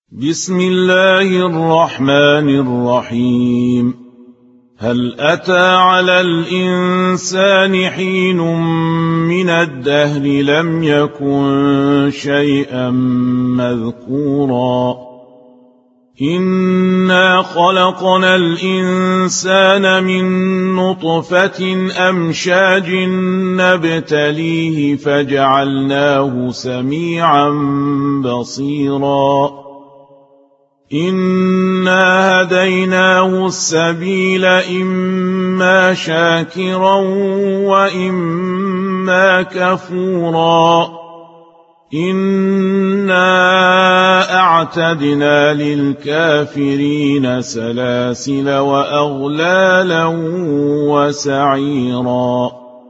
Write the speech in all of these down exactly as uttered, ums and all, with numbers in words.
بسم الله الرحمن الرحيم. هل أتى على الإنسان حين من الدهر لم يكن شيئا مذكورا إنا خلقنا الإنسان من نطفة أمشاج نبتليه فجعلناه سميعا بصيرا إنا هديناه السبيل إما شاكرا وإما كفورا إنا أعتدنا للكافرين سلاسل وأغلالا وسعيرا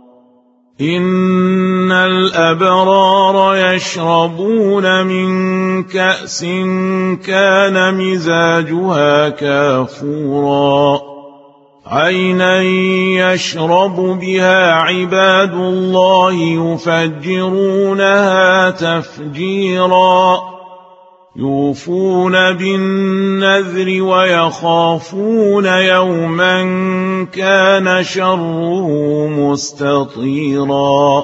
إن الأبرار يشربون من كأس كان مزاجها كافورا عينا يشرب بها عباد الله يفجرونها تفجيرا يوفون بالنذر ويخافون يوما كان شره مستطيرا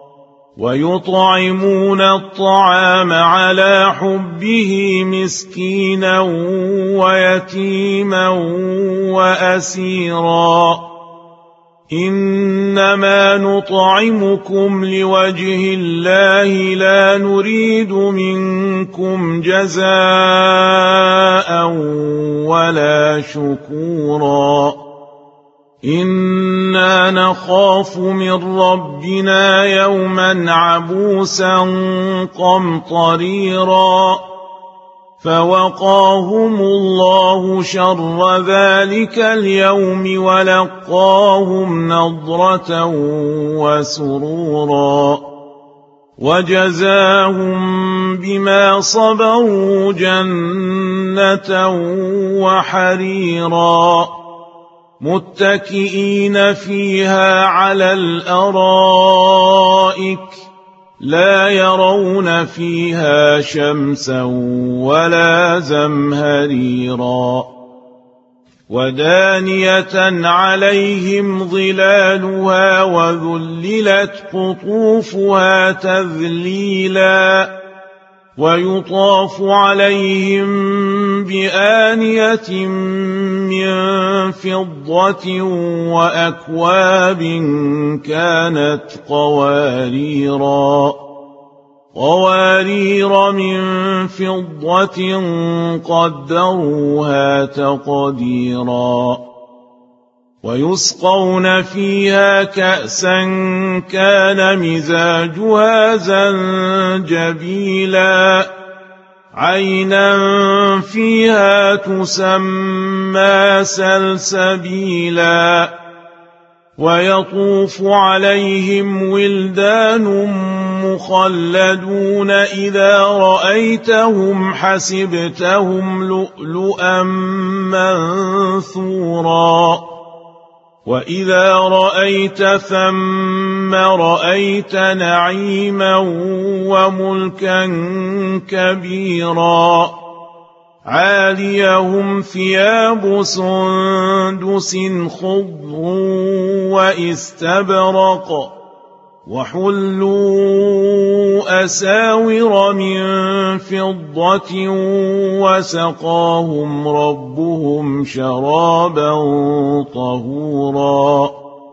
ويطعمون الطعام على حبه مسكينا ويتيما وأسيرا إنما نطعمكم لوجه الله لا نريد منكم جزاء ولا شكورا إنا نخاف من ربنا يوما عبوسا قمطريرا فوقاهم الله شر ذلك اليوم ولقاهم نضرة وسرورا وجزاهم بما صبروا جنة وحريرا متكئين فيها على الأرائك لا يرون فيها شمسا ولا زمهريرا ودانية عليهم ظلالها وذللت قطوفها تذليلا ويطاف عليهم بآنية من فضة وأكواب كانت قواريرا قوارير من فضة قدروها تقديرا ويسقون فيها كأسا كان مزاجها زنجبيلا عينا فيها تسمى سلسبيلا ويطوف عليهم ولدان مخلدون إذا رأيتهم حسبتهم لؤلؤا منثورا وإذا رأيت ثم رأيت نعيما وملكا كبيرا عاليهم ثياب سندس خضر واستبرق وحلوا أساور من فضة وسقاهم ربهم شرابا طهورا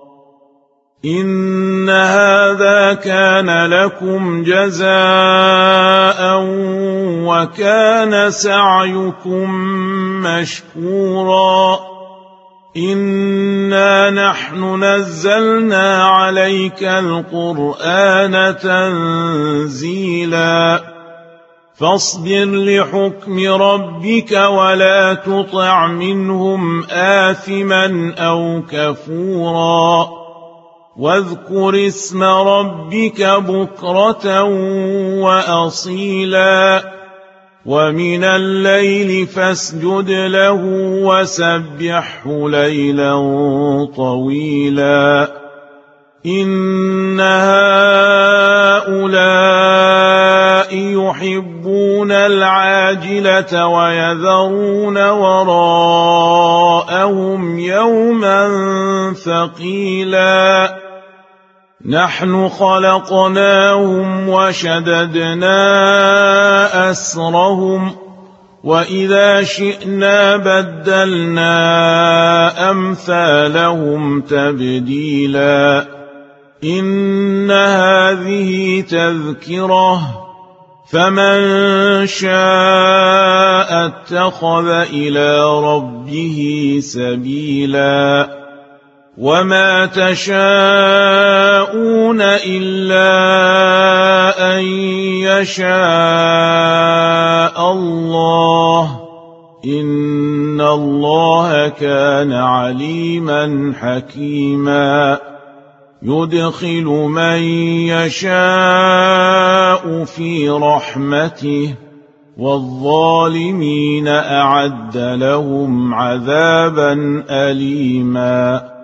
إن هذا كان لكم جزاء وكان سعيكم مشكورا إنا نحن نزلنا عليك القرآن تنزيلا فاصبر لحكم ربك ولا تطع منهم آثما أو كفورا واذكر اسم ربك بكرة وأصيلا ومن الليل فاسجد له وسبحه ليلا طويلا إن هؤلاء يحبون العاجلة ويذرون وراءهم يوما ثقيلا نحن خلقناهم وشددنا أسرهم وإذا شئنا بدلنا أمثالهم تبديلا إن هذه تذكرة فمن شاء اتخذ إلى ربه سبيلا وما تشاءون إلا أن يشاء الله إن الله كان عليما حكيما يدخل من يشاء في رحمته والظالمين أعد لهم عذابا أليما